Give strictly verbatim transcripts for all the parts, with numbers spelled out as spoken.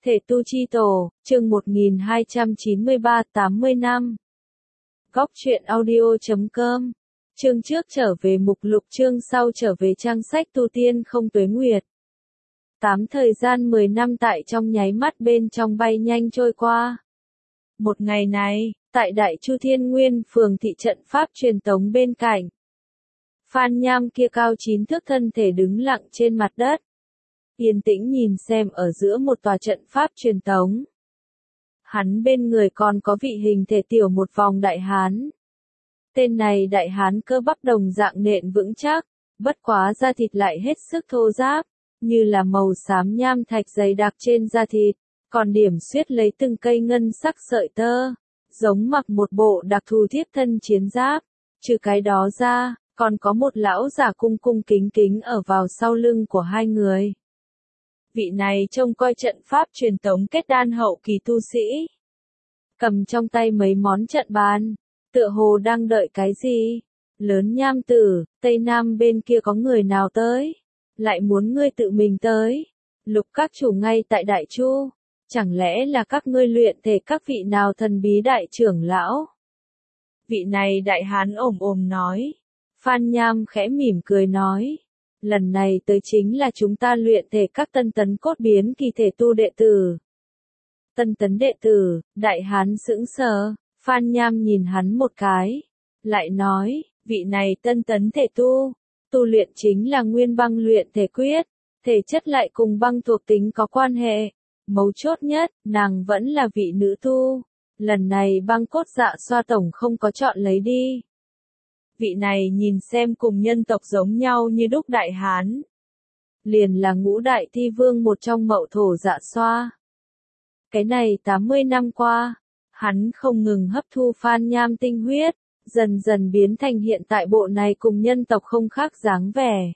Thể tu chi tổ, chương một nghìn hai trăm chín mươi ba, tám mươi năm. Góc truyện audio chấm com. Chương trước trở về mục lục, chương sau trở về trang sách tu tiên không tuế nguyệt. Tám thời gian mười năm tại trong nháy mắt bên trong bay nhanh trôi qua. Một ngày này, tại Đại Chu Thiên Nguyên phường thị trận pháp truyền tống bên cạnh. Phan Nham kia cao chín thước thân thể đứng lặng trên mặt đất. Yên tĩnh nhìn xem ở giữa một tòa trận pháp truyền tống. Hắn bên người còn có vị hình thể tiểu một vòng đại hán. Tên này đại hán cơ bắp đồng dạng nện vững chắc, bất quá da thịt lại hết sức thô ráp, như là màu xám nham thạch dày đặc trên da thịt, còn điểm xuyết lấy từng cây ngân sắc sợi tơ, giống mặc một bộ đặc thù thiếp thân chiến giáp. Trừ cái đó ra, còn có một lão giả cung cung kính kính ở vào sau lưng của hai người. Vị này trông coi trận pháp truyền tống kết đan hậu kỳ tu sĩ. Cầm trong tay mấy món trận bàn, tựa hồ đang đợi cái gì. Lớn Nham tử, Tây Nam bên kia có người nào tới? Lại muốn ngươi tự mình tới? Lục các chủ ngay tại Đại Chu. Chẳng lẽ là các ngươi luyện thể các vị nào thần bí đại trưởng lão? Vị này đại hán ồm ồm nói. Phan Nham khẽ mỉm cười nói. Lần này tới chính là chúng ta luyện thể các tân tấn cốt biến kỳ thể tu đệ tử. Tân tấn đệ tử, đại hán sững sờ, Phan Nham nhìn hắn một cái. Lại nói, vị này tân tấn thể tu, tu luyện chính là nguyên băng luyện thể quyết, thể chất lại cùng băng thuộc tính có quan hệ. Mấu chốt nhất, nàng vẫn là vị nữ tu. Lần này băng cốt dạ xoa tổng không có chọn lấy đi. Vị này nhìn xem cùng nhân tộc giống nhau như đúc đại hán. Liền là ngũ đại thi vương một trong Mậu Thổ Dạ Xoa. Cái này tám mươi năm qua, hắn không ngừng hấp thu Phan Nham tinh huyết, dần dần biến thành hiện tại bộ này cùng nhân tộc không khác dáng vẻ.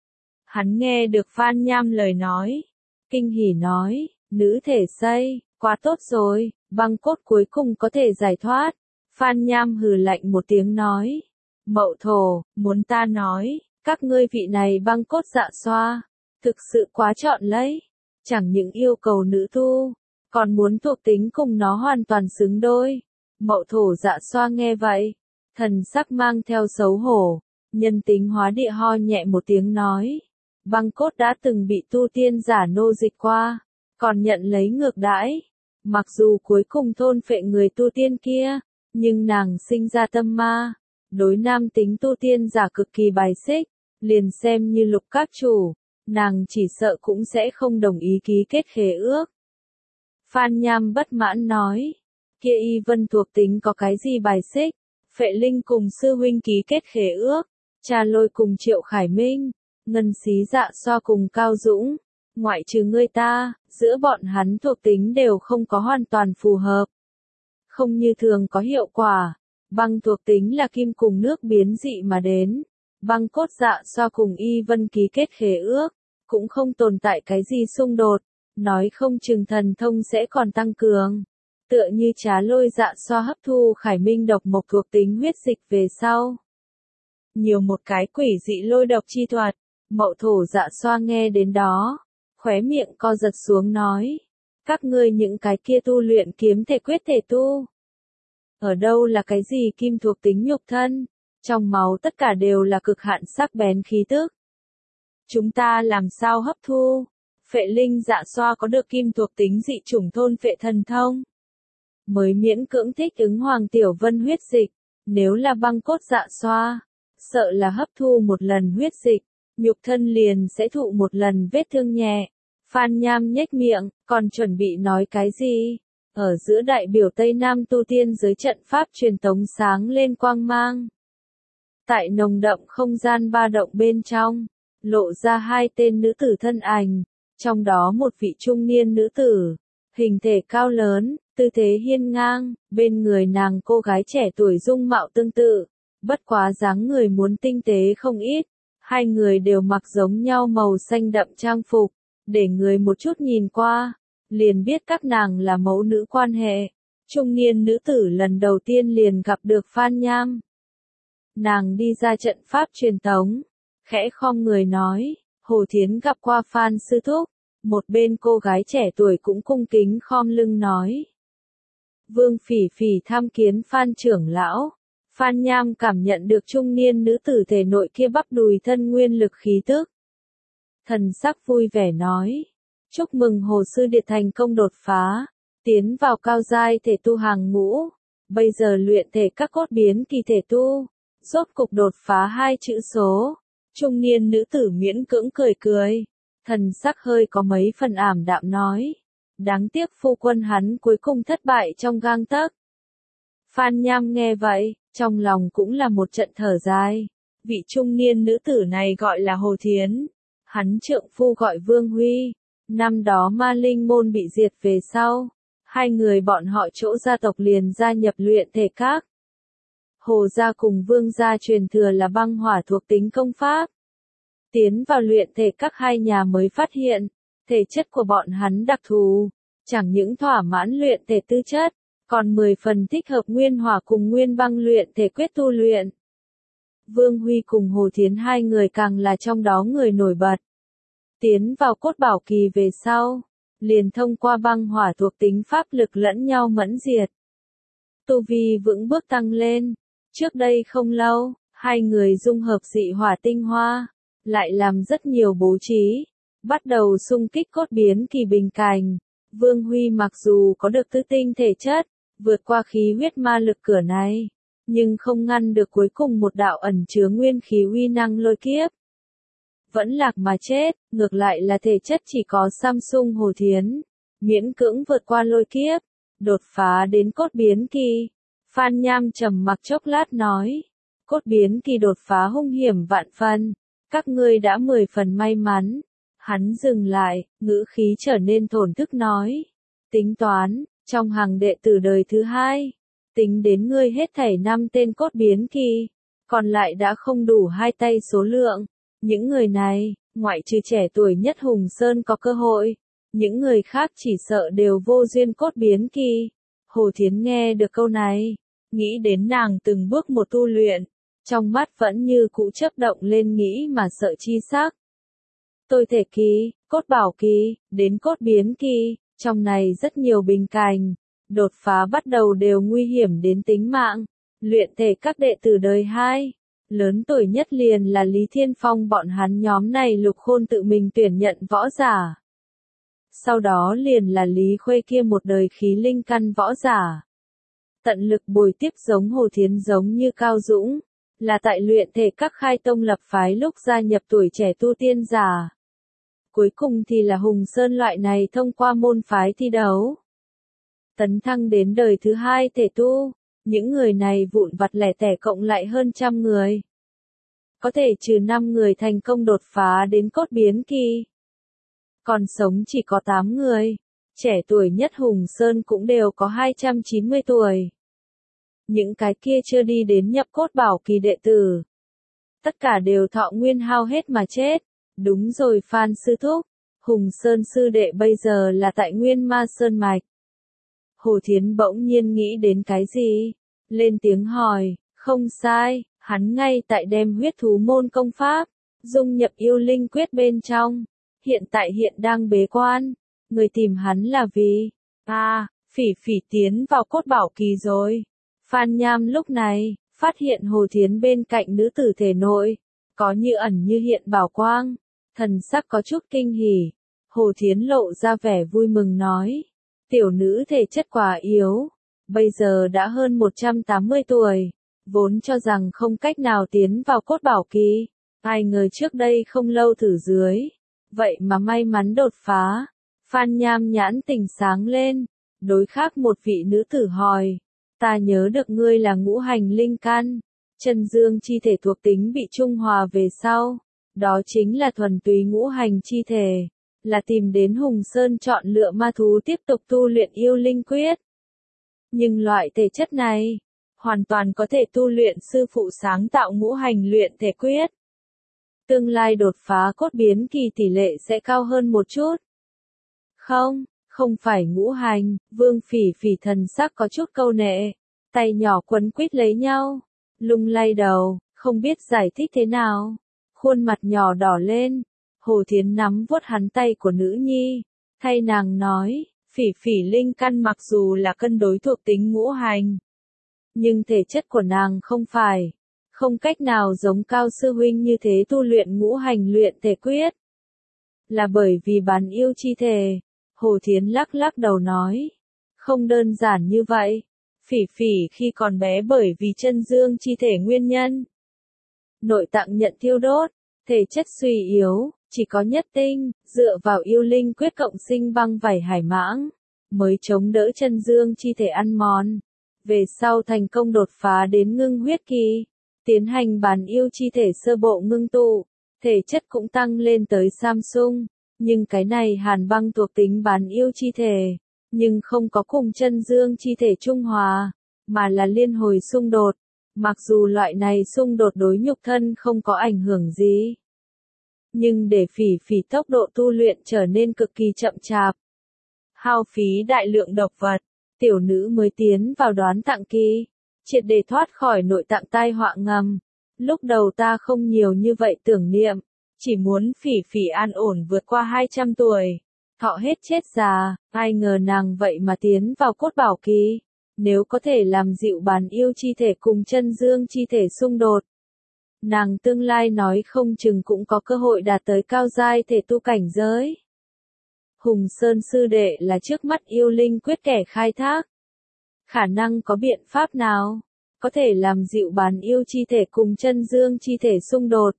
Hắn nghe được Phan Nham lời nói, kinh hỉ nói, nữ thể xây, quá tốt rồi, băng cốt cuối cùng có thể giải thoát. Phan Nham hừ lạnh một tiếng nói. Mậu Thổ, muốn ta nói, các ngươi vị này băng cốt dạ xoa, thực sự quá trọn lấy, chẳng những yêu cầu nữ tu, còn muốn thuộc tính cùng nó hoàn toàn xứng đôi. Mậu Thổ dạ xoa nghe vậy, thần sắc mang theo xấu hổ, nhân tính hóa địa ho nhẹ một tiếng nói, băng cốt đã từng bị tu tiên giả nô dịch qua, còn nhận lấy ngược đãi, mặc dù cuối cùng thôn phệ người tu tiên kia, nhưng nàng sinh ra tâm ma. Đối nam tính tu tiên giả cực kỳ bài xích, liền xem như lục các chủ, nàng chỉ sợ cũng sẽ không đồng ý ký kết khế ước. Phan Nham bất mãn nói, kia y vân thuộc tính có cái gì bài xích, Phệ Linh cùng sư huynh ký kết khế ước, Trà Lôi cùng Triệu Khải Minh, Ngân Xí Dạ Xoa cùng Cao Dũng, ngoại trừ ngươi ta, giữa bọn hắn thuộc tính đều không có hoàn toàn phù hợp. Không như thường có hiệu quả. Băng thuộc tính là kim cùng nước biến dị mà đến. Băng cốt dạ xoa cùng y vân ký kết khế ước, cũng không tồn tại cái gì xung đột, nói không chừng thần thông sẽ còn tăng cường. Tựa như Trá Lôi dạ xoa hấp thu Khải Minh độc mộc thuộc tính huyết dịch về sau. Nhiều một cái quỷ dị lôi độc chi thuật, Mậu Thổ dạ xoa nghe đến đó, khóe miệng co giật xuống nói. Các ngươi những cái kia tu luyện kiếm thể quyết thể tu. Ở đâu là cái gì kim thuộc tính nhục thân, trong máu tất cả đều là cực hạn sắc bén khí tức. Chúng ta làm sao hấp thu? Phệ Linh dạ xoa có được kim thuộc tính dị chủng thôn phệ thần thông. Mới miễn cưỡng thích ứng Hoàng Tiểu Vân huyết dịch, nếu là băng cốt dạ xoa, sợ là hấp thu một lần huyết dịch, nhục thân liền sẽ thụ một lần vết thương nhẹ. Phan Nham nhếch miệng, còn chuẩn bị nói cái gì? Ở giữa đại biểu Tây Nam tu tiên giới trận pháp truyền tống sáng lên quang mang. Tại nồng đậm không gian ba động bên trong, lộ ra hai tên nữ tử thân ảnh, trong đó một vị trung niên nữ tử, hình thể cao lớn, tư thế hiên ngang, bên người nàng cô gái trẻ tuổi dung mạo tương tự, bất quá dáng người muốn tinh tế không ít, hai người đều mặc giống nhau màu xanh đậm trang phục, để người một chút nhìn qua. Liền biết các nàng là mẫu nữ quan hệ. Trung niên nữ tử lần đầu tiên liền gặp được Phan Nham. Nàng đi ra trận pháp truyền tống, khẽ khom người nói, Hồ Thiến gặp qua Phan sư thúc, Một bên cô gái trẻ tuổi cũng cung kính khom lưng nói. Vương Phỉ Phỉ tham kiến Phan trưởng lão. Phan Nham cảm nhận được trung niên nữ tử thể nội kia bắp đùi thân nguyên lực khí tức. Thần sắc vui vẻ nói. Chúc mừng Hồ Sư Điệt thành công đột phá. Tiến vào cao giai thể tu hàng ngũ. Bây giờ luyện thể các cốt biến kỳ thể tu. Rốt cục đột phá hai chữ số. Trung niên nữ tử miễn cưỡng cười cười. Thần sắc hơi có mấy phần ảm đạm nói. Đáng tiếc phu quân hắn cuối cùng thất bại trong gang tấc. Phan Nham nghe vậy, trong lòng cũng là một trận thở dài. Vị trung niên nữ tử này gọi là Hồ Thiến. Hắn trượng phu gọi Vương Huy. Năm đó Ma Linh môn bị diệt về sau. Hai người bọn họ chỗ gia tộc liền gia nhập luyện thể các. Hồ gia cùng Vương gia truyền thừa là băng hỏa thuộc tính công pháp. Tiến vào luyện thể các hai nhà mới phát hiện, thể chất của bọn hắn đặc thù, chẳng những thỏa mãn luyện thể tư chất, còn mười phần thích hợp nguyên hỏa cùng nguyên băng luyện thể quyết tu luyện. Vương Huy cùng Hồ Thiến hai người càng là trong đó người nổi bật. Tiến vào cốt bảo kỳ về sau, liền thông qua băng hỏa thuộc tính pháp lực lẫn nhau mẫn diệt. Tu vi vững bước tăng lên, trước đây không lâu, hai người dung hợp dị hỏa tinh hoa, lại làm rất nhiều bố trí, bắt đầu xung kích cốt biến kỳ bình cảnh. Vương Huy mặc dù có được tứ tinh thể chất, vượt qua khí huyết ma lực cửa này, nhưng không ngăn được cuối cùng một đạo ẩn chứa nguyên khí uy năng lôi kiếp. Vẫn lạc mà chết, ngược lại là thể chất chỉ có Samsung Hồ Thiến, miễn cưỡng vượt qua lôi kiếp, đột phá đến cốt biến kỳ. Phan Nham trầm mặc chốc lát nói, cốt biến kỳ đột phá hung hiểm vạn phần, các ngươi đã mười phần may mắn. Hắn dừng lại, ngữ khí trở nên thổn thức nói, tính toán, trong hàng đệ tử đời thứ hai, tính đến ngươi hết thảy năm tên cốt biến kỳ, còn lại đã không đủ hai tay số lượng. Những người này, ngoại trừ trẻ tuổi nhất Hùng Sơn có cơ hội, những người khác chỉ sợ đều vô duyên cốt biến kỳ. Hồ Thiến nghe được câu này, nghĩ đến nàng từng bước một tu luyện, trong mắt vẫn như cũ chớp động lên nghĩ mà sợ chi sắc. Tôi thể kỳ, cốt bảo kỳ, đến cốt biến kỳ, trong này rất nhiều bình cảnh, đột phá bắt đầu đều nguy hiểm đến tính mạng. Luyện thể các đệ tử đời hai, lớn tuổi nhất liền là Lý Thiên Phong, bọn hắn nhóm này Lục Khôn tự mình tuyển nhận võ giả. Sau đó liền là Lý Khuê kia một đời khí linh căn võ giả. Tận lực bồi tiếp giống Hồ Thiến giống như Cao Dũng, là tại luyện thể các khai tông lập phái lúc gia nhập tuổi trẻ tu tiên giả. Cuối cùng thì là Hùng Sơn loại này thông qua môn phái thi đấu. Tấn thăng đến đời thứ hai thể tu, những người này vụn vặt lẻ tẻ cộng lại hơn trăm người. Có thể trừ năm người thành công đột phá đến cốt biến kỳ. Còn sống chỉ có tám người, trẻ tuổi nhất Hùng Sơn cũng đều có hai trăm chín mươi tuổi. Những cái kia chưa đi đến nhập cốt bảo kỳ đệ tử. Tất cả đều thọ nguyên hao hết mà chết. Đúng rồi Phan sư thúc, Hùng Sơn sư đệ bây giờ là tại Nguyên Ma Sơn Mạch. Hồ Thiến bỗng nhiên nghĩ đến cái gì? Lên tiếng hỏi, không sai, hắn ngay tại đem huyết thú môn công pháp, dung nhập yêu linh quyết bên trong. Hiện tại hiện đang bế quan, người tìm hắn là vì, à, Phỉ Phỉ tiến vào cốt bảo kỳ rồi. Phan Nham lúc này, phát hiện Hồ Thiến bên cạnh nữ tử thể nội, có như ẩn như hiện bảo quang, thần sắc có chút kinh hỉ. Hồ Thiến lộ ra vẻ vui mừng nói, tiểu nữ thể chất quá yếu, bây giờ đã hơn một trăm tám mươi tuổi, vốn cho rằng không cách nào tiến vào cốt bảo kỳ, ai ngờ trước đây không lâu thử dưới, vậy mà may mắn đột phá. Phan Nham nhãn tỉnh sáng lên, đối khác một vị nữ tử hỏi, ta nhớ được ngươi là ngũ hành linh căn, chân dương chi thể thuộc tính bị trung hòa về sau, đó chính là thuần túy ngũ hành chi thể, là tìm đến Hùng Sơn chọn lựa ma thú tiếp tục tu luyện yêu linh quyết. Nhưng loại thể chất này, hoàn toàn có thể tu luyện sư phụ sáng tạo ngũ hành luyện thể quyết. Tương lai đột phá cốt biến kỳ tỷ lệ sẽ cao hơn một chút. Không, không phải ngũ hành, Vương Phỉ Phỉ thần sắc có chút câu nệ, tay nhỏ quấn quýt lấy nhau, lung lay đầu, không biết giải thích thế nào, khuôn mặt nhỏ đỏ lên. Hồ Thiến nắm vuốt hắn tay của nữ nhi, thay nàng nói, phỉ phỉ linh căn mặc dù là cân đối thuộc tính ngũ hành, nhưng thể chất của nàng không phải, không cách nào giống Cao sư huynh như thế tu luyện ngũ hành luyện thể quyết. Là bởi vì bán yêu chi thể. Hồ Thiến lắc lắc đầu nói, không đơn giản như vậy. Phỉ phỉ khi còn bé bởi vì chân dương chi thể nguyên nhân, nội tạng nhận thiêu đốt, thể chất suy yếu, chỉ có nhất tinh, dựa vào yêu linh quyết cộng sinh băng vảy hải mãng, mới chống đỡ chân dương chi thể ăn mòn. Về sau thành công đột phá đến ngưng huyết kỳ, tiến hành bán yêu chi thể sơ bộ ngưng tụ, thể chất cũng tăng lên tới Samsung, nhưng cái này hàn băng thuộc tính bán yêu chi thể, nhưng không có cùng chân dương chi thể trung hòa, mà là liên hồi xung đột, mặc dù loại này xung đột đối nhục thân không có ảnh hưởng gì, nhưng để phỉ phỉ tốc độ tu luyện trở nên cực kỳ chậm chạp, hao phí đại lượng độc vật, tiểu nữ mới tiến vào đoán tạng kỳ, triệt để thoát khỏi nội tạng tai họa ngầm. Lúc đầu ta không nhiều như vậy tưởng niệm, chỉ muốn phỉ phỉ an ổn vượt qua hai trăm tuổi, thọ hết chết già, ai ngờ nàng vậy mà tiến vào cốt bảo kỳ, nếu có thể làm dịu bán yêu chi thể cùng chân dương chi thể xung đột, nàng tương lai nói không chừng cũng có cơ hội đạt tới cao giai thể tu cảnh giới. Hùng Sơn sư đệ là trước mắt yêu linh quyết kẻ khai thác. Khả năng có biện pháp nào có thể làm dịu bán yêu chi thể cùng chân dương chi thể xung đột?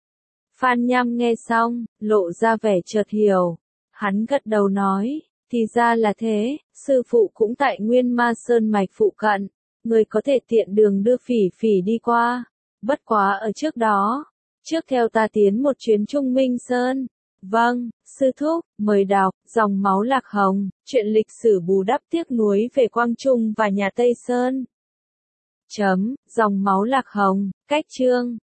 Phan Nham nghe xong, lộ ra vẻ chợt hiểu. Hắn gật đầu nói, thì ra là thế, sư phụ cũng tại Nguyên Ma Sơn mạch phụ cận, người có thể tiện đường đưa phỉ phỉ đi qua. Bất quá ở trước đó, trước theo ta tiến một chuyến Trung Minh Sơn. Vâng, sư thúc, mời đọc, dòng máu lạc hồng, chuyện lịch sử bù đắp tiếc nuối về Quang Trung và nhà Tây Sơn. Chấm, dòng máu lạc hồng, cách chương.